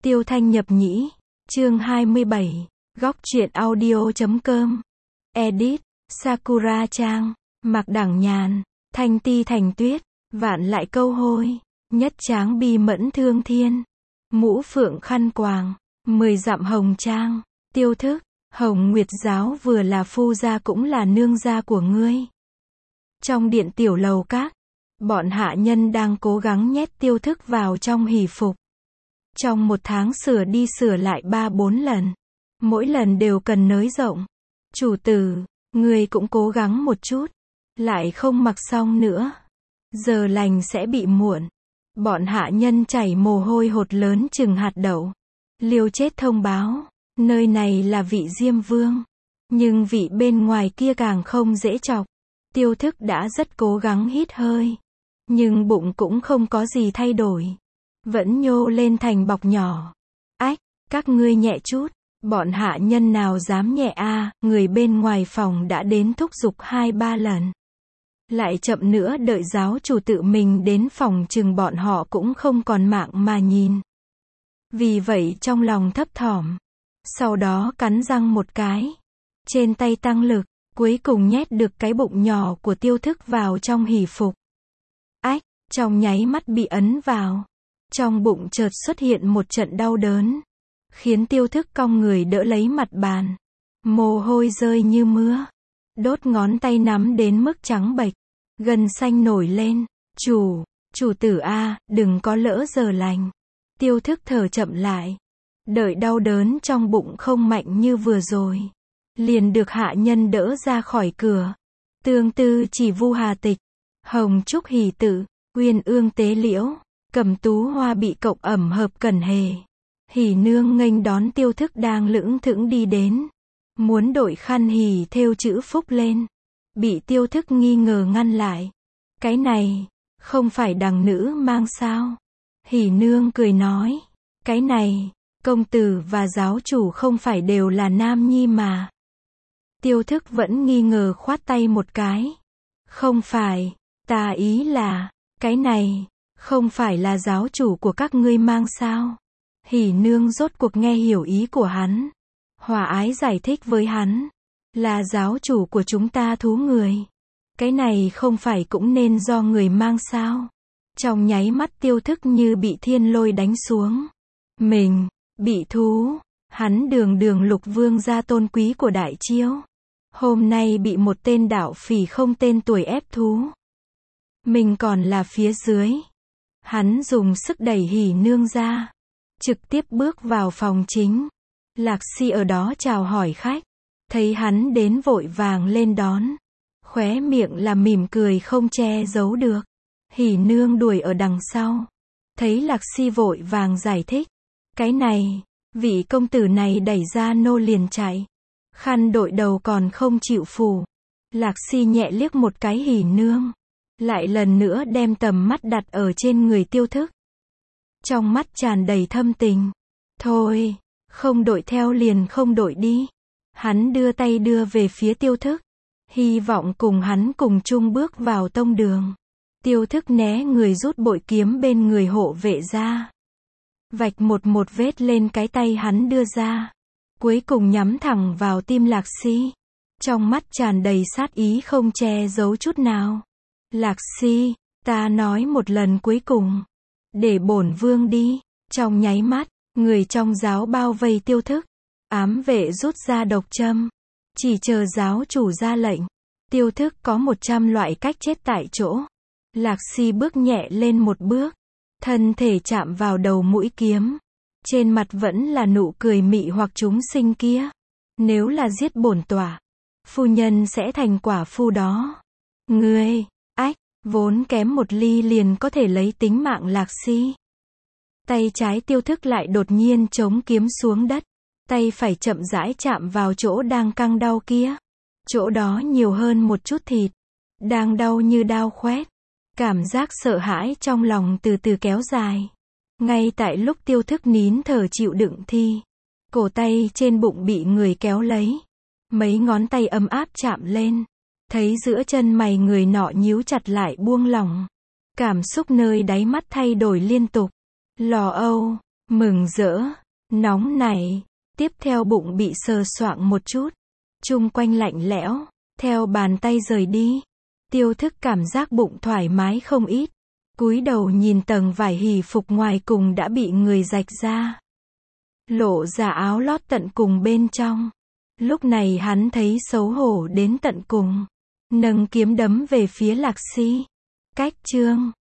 Tiêu Thanh nhập nhĩ. Chương 27. Góc truyện audio.com. Edit. Sakura Trang. Mạc Đẳng Nhàn. Thanh ti thành tuyết. Vạn lại câu hôi. Nhất tráng bi mẫn thương thiên. Mũ phượng khăn quàng. 10 dặm hồng trang. Tiêu thức. Hồng Nguyệt giáo vừa là phu gia cũng là nương gia của ngươi. Trong điện tiểu lầu các, bọn hạ nhân đang cố gắng nhét tiêu thức vào trong hỷ phục. Trong một tháng sửa đi sửa lại 3-4 lần. Mỗi lần đều cần nới rộng. Chủ tử, ngươi cũng cố gắng một chút. Lại không mặc xong nữa. Giờ lành sẽ bị muộn. Bọn hạ nhân chảy mồ hôi hột lớn chừng hạt đậu. Liều chết thông báo. Nơi này là vị Diêm Vương. Nhưng vị bên ngoài kia càng không dễ chọc. Tiêu thức đã rất cố gắng hít hơi. Nhưng bụng cũng không có gì thay đổi. Vẫn nhô lên thành bọc nhỏ. Ách, các ngươi nhẹ chút. Bọn hạ nhân nào dám nhẹ a, người bên ngoài phòng đã đến thúc giục 2-3 lần. Lại chậm nữa đợi giáo chủ tự mình đến phòng chừng bọn họ cũng không còn mạng mà nhìn. Vì vậy trong lòng thấp thỏm. Sau đó cắn răng một cái. Trên tay tăng lực, cuối cùng nhét được cái bụng nhỏ của tiêu thức vào trong hỷ phục. Ách, trong nháy mắt bị ấn vào. Trong bụng chợt xuất hiện một trận đau đớn. Khiến tiêu thức cong người đỡ lấy mặt bàn. Mồ hôi rơi như mưa. Đốt ngón tay nắm đến mức trắng bệch. Gân xanh nổi lên. Chủ tử a, đừng có lỡ giờ lành. Tiêu thức thở chậm lại. Đợi đau đớn trong bụng không mạnh như vừa rồi. Liền được hạ nhân đỡ ra khỏi cửa. Tương tư chỉ vu hà tịch. Hồng trúc hỷ tự. Uyên ương tế liễu. Cẩm tú hoa bị cộng ẩm hợp cẩn hề. Hỷ nương nghênh đón tiêu thức đang lững thững đi đến. Muốn đội khăn hỷ thêu chữ phúc lên. Bị tiêu thức nghi ngờ ngăn lại. Cái này, không phải đằng nữ mang sao? Hỷ nương cười nói. Cái này, công tử và giáo chủ không phải đều là nam nhi mà. Tiêu thức vẫn nghi ngờ khoát tay một cái. Không phải, ta ý là, cái này, không phải là giáo chủ của các ngươi mang sao? Hỷ nương rốt cuộc nghe hiểu ý của hắn. Hòa ái giải thích với hắn. Là giáo chủ của chúng ta thú người. Cái này không phải cũng nên do người mang sao? Trong nháy mắt tiêu thức như bị thiên lôi đánh xuống. Mình, bị thú. Hắn đường lục vương gia tôn quý của Đại Chiêu. Hôm nay bị một tên đạo phỉ không tên tuổi ép thú. Mình còn là phía dưới. Hắn dùng sức đẩy hỷ nương ra. Trực tiếp bước vào phòng chính. Lạc Si ở đó chào hỏi khách. Thấy hắn đến vội vàng lên đón. Khóe miệng là mỉm cười không che giấu được. Hỷ nương đuổi ở đằng sau. Thấy Lạc Si vội vàng giải thích. Cái này, vị công tử này đẩy ra nô liền chạy. Khăn đội đầu còn không chịu phủ. Lạc Si nhẹ liếc một cái hỷ nương. Lại lần nữa đem tầm mắt đặt ở trên người tiêu thức. Trong mắt tràn đầy thâm tình. Thôi, không đội theo liền không đội đi. Hắn đưa tay đưa về phía tiêu thức. Hy vọng cùng hắn cùng chung bước vào tông đường. Tiêu thức né người rút bội kiếm bên người hộ vệ ra. Vạch một vết lên cái tay hắn đưa ra. Cuối cùng nhắm thẳng vào tim Lạc Si. Trong mắt tràn đầy sát ý không che giấu chút nào. Lạc Si, ta nói một lần cuối cùng. Để bổn vương đi. Trong nháy mắt, người trong giáo bao vây tiêu thức. Ám vệ rút ra độc châm. Chỉ chờ giáo chủ ra lệnh. Tiêu thức có 100 loại cách chết tại chỗ. Lạc Si bước nhẹ lên một bước. Thân thể chạm vào đầu mũi kiếm. Trên mặt vẫn là nụ cười mị hoặc chúng sinh kia. Nếu là giết bổn tọa, phu nhân sẽ thành quả phu đó. Ngươi, ách, vốn kém một ly liền có thể lấy tính mạng Lạc Si. Tay trái tiêu thức lại đột nhiên chống kiếm xuống đất. Tay phải chậm rãi chạm vào chỗ đang căng đau kia. Chỗ đó nhiều hơn một chút thịt. Đang đau như đao khoét. Cảm giác sợ hãi trong lòng từ từ kéo dài. Ngay tại lúc tiêu thức nín thở chịu đựng thì cổ tay trên bụng bị người kéo lấy. Mấy ngón tay ấm áp chạm lên. Thấy giữa chân mày người nọ nhíu chặt lại buông lỏng. Cảm xúc nơi đáy mắt thay đổi liên tục. Lo âu, Mừng rỡ, nóng nảy, tiếp theo bụng bị sờ soạng một chút, chung quanh lạnh lẽo, theo bàn tay rời đi. Tiêu Thức cảm giác bụng thoải mái không ít, cúi đầu nhìn tầng vải hỉ phục ngoài cùng đã bị người rạch ra, lộ ra áo lót tận cùng bên trong. Lúc này hắn thấy xấu hổ đến tận cùng, nâng kiếm đấm về phía Lạc Si. Cách chương